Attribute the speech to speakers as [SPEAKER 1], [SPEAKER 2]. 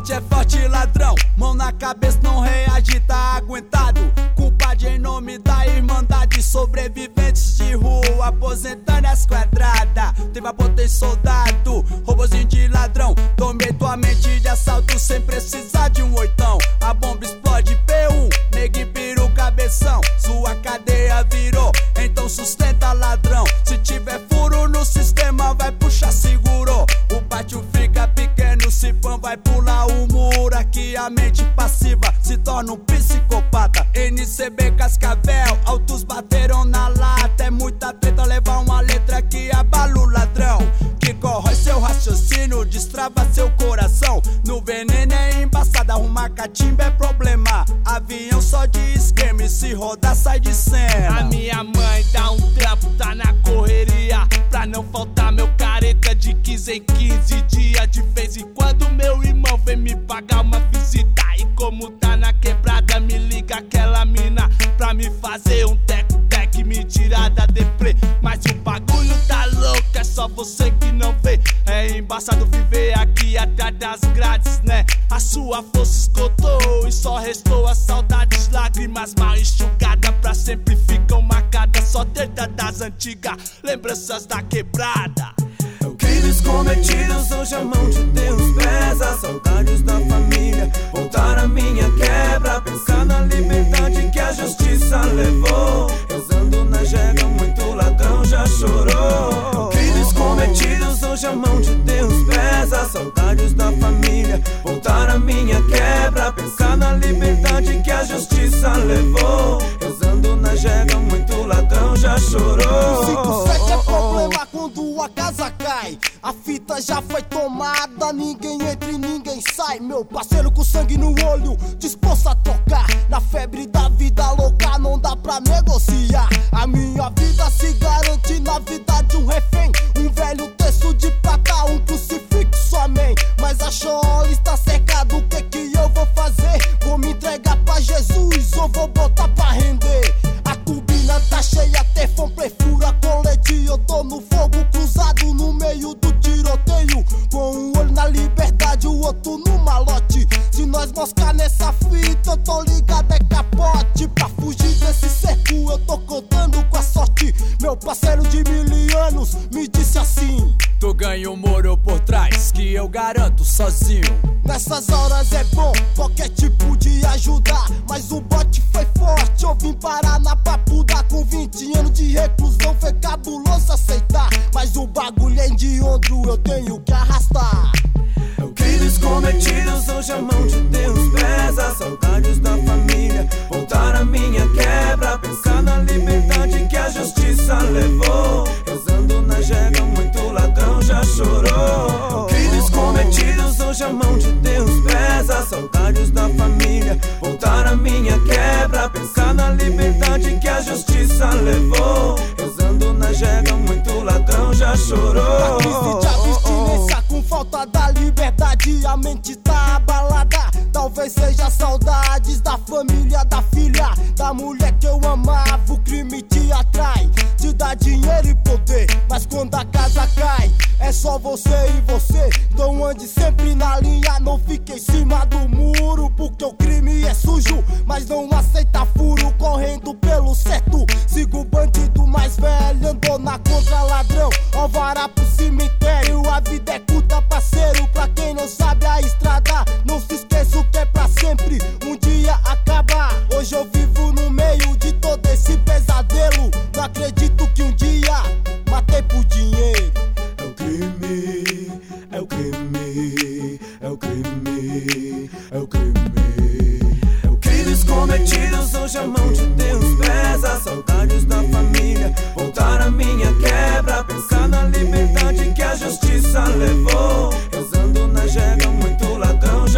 [SPEAKER 1] bote é forte, ladrão. Mão na cabeça, não reage, tá aguentado. Culpado em nome da Irmandade. Sobreviventes de rua, aposentando as quadradas. Teve a potência soldado, robozinho de ladrão. Tomei tua mente de assalto sem precisar de um oitão. A bomba explode, P1, negue pira o cabeção. Sua cadeia virou, então sustenta ladrão. Se tiver furo no sistema, vai puxar, segurou. O pátio fica pequeno, se pão vai pular o muro. Aqui a mente passiva se torna um psicopata. NCB Cascavel, altos bateram na lata. É muita treta levar uma letra que abala o ladrão. Que corrói seu raciocínio, destrava seu coração. No veneno é embaçado, arrumar catimba é problema. Avião só de esquema e se rodar sai de cena.
[SPEAKER 2] A minha mãe dá um trampo, tá na correria, pra não faltar meu careta de 15 em 15 dias. De vez em quando meu irmão vem me pagar uma visita. E como tá na quebrada, me liga aquela mina pra me fazer um tec-tec, me tirar da deprê. Mas o bagulho tá louco, é só você que não vê. É embaçado viver aqui atrás das grades, né? A sua força esgotou e só restou a saudades. Lágrimas mal enxugadas pra sempre ficam marcadas. Só treta das antigas, lembranças da quebrada.
[SPEAKER 3] Crimes cometidos hoje a mão de Deus pesa. Saudades da família, voltar a minha quebra. Pensar na liberdade que a justiça levou. Rezando na jega, muito ladrão já chorou. Crimes cometidos hoje a mão de Deus pesa. Saudades da família, voltar a minha quebra. Pensar na liberdade que a justiça levou. Rezando na jega, muito ladrão já chorou.
[SPEAKER 4] 57 é problema quando a casa cai. A fita já foi tomada, ninguém entra e ninguém sai. Meu parceiro com sangue no olho, disposto a tocar. Na febre da vida louca não dá pra negociar. A minha vida se garante na vida de um refém. Um velho terço de prata, um crucifixo, amém. Mas a chola está cercada, o que eu vou fazer? Vou me entregar pra Jesus ou vou botar pra render? A turbina tá cheia, tefão perfura colete. Eu tô no fogo cruzado no meio do tiroteio, com um olho na liberdade, o outro no malote. Se nós moscar nessa fita, eu tô ligado, é capote. Pra fugir desse cerco, eu tô contando com a sorte. Meu parceiro de 1000 anos me disse assim:
[SPEAKER 1] tu ganha um muro por trás, que eu garanto sozinho.
[SPEAKER 4] Nessas horas é bom qualquer tipo de ajudar, mas o bote foi forte. Eu vim parar na papuda com 20 anos de reclusão. Foi cabuloso aceitar, mas o bagulho é de onde eu tenho que arrastar.
[SPEAKER 3] Crimes cometidos hoje a mão de Deus pesa. Saudades da família, voltar a minha quebra. Pensar na liberdade que a justiça levou. Rezando na jega, muito ladrão já chorou. Crimes cometidos hoje a mão de Deus pesa. Saudades da família, voltar a minha quebra. Pensar na liberdade que a justiça levou. Rezando na jega, muito ladrão já chorou.
[SPEAKER 4] A crise de abstinência com falta da liberdade, a mente tá abalada. Talvez seja saudades da família, da filha, da mulher que eu amava. O crime te atrai, te dá dinheiro e poder, mas quando a casa cai, é só você e você. Então ande sempre na linha, não fique em cima do muro. Porque o crime é sujo, mas não aceita furo. Correndo pelo certo, siga o bandido mais velho. Andou na contra ladrão, alvará pro cemitério. A vida é curta, parceiro, pra quem não sabe a estrada. Não se esqueça o que é pra sempre, um dia acabar. Hoje eu vivo no meio de todo esse pesadelo. Não acredito que um dia matei por dinheiro.
[SPEAKER 3] É o crime, é o crime, é o crime, é o crime. Crimes cometidos hoje a mão de Deus pesa. Saudades da família, voltar a minha quebra. Pensar na liberdade que a justiça levou. Rezando na jega, muito ladrão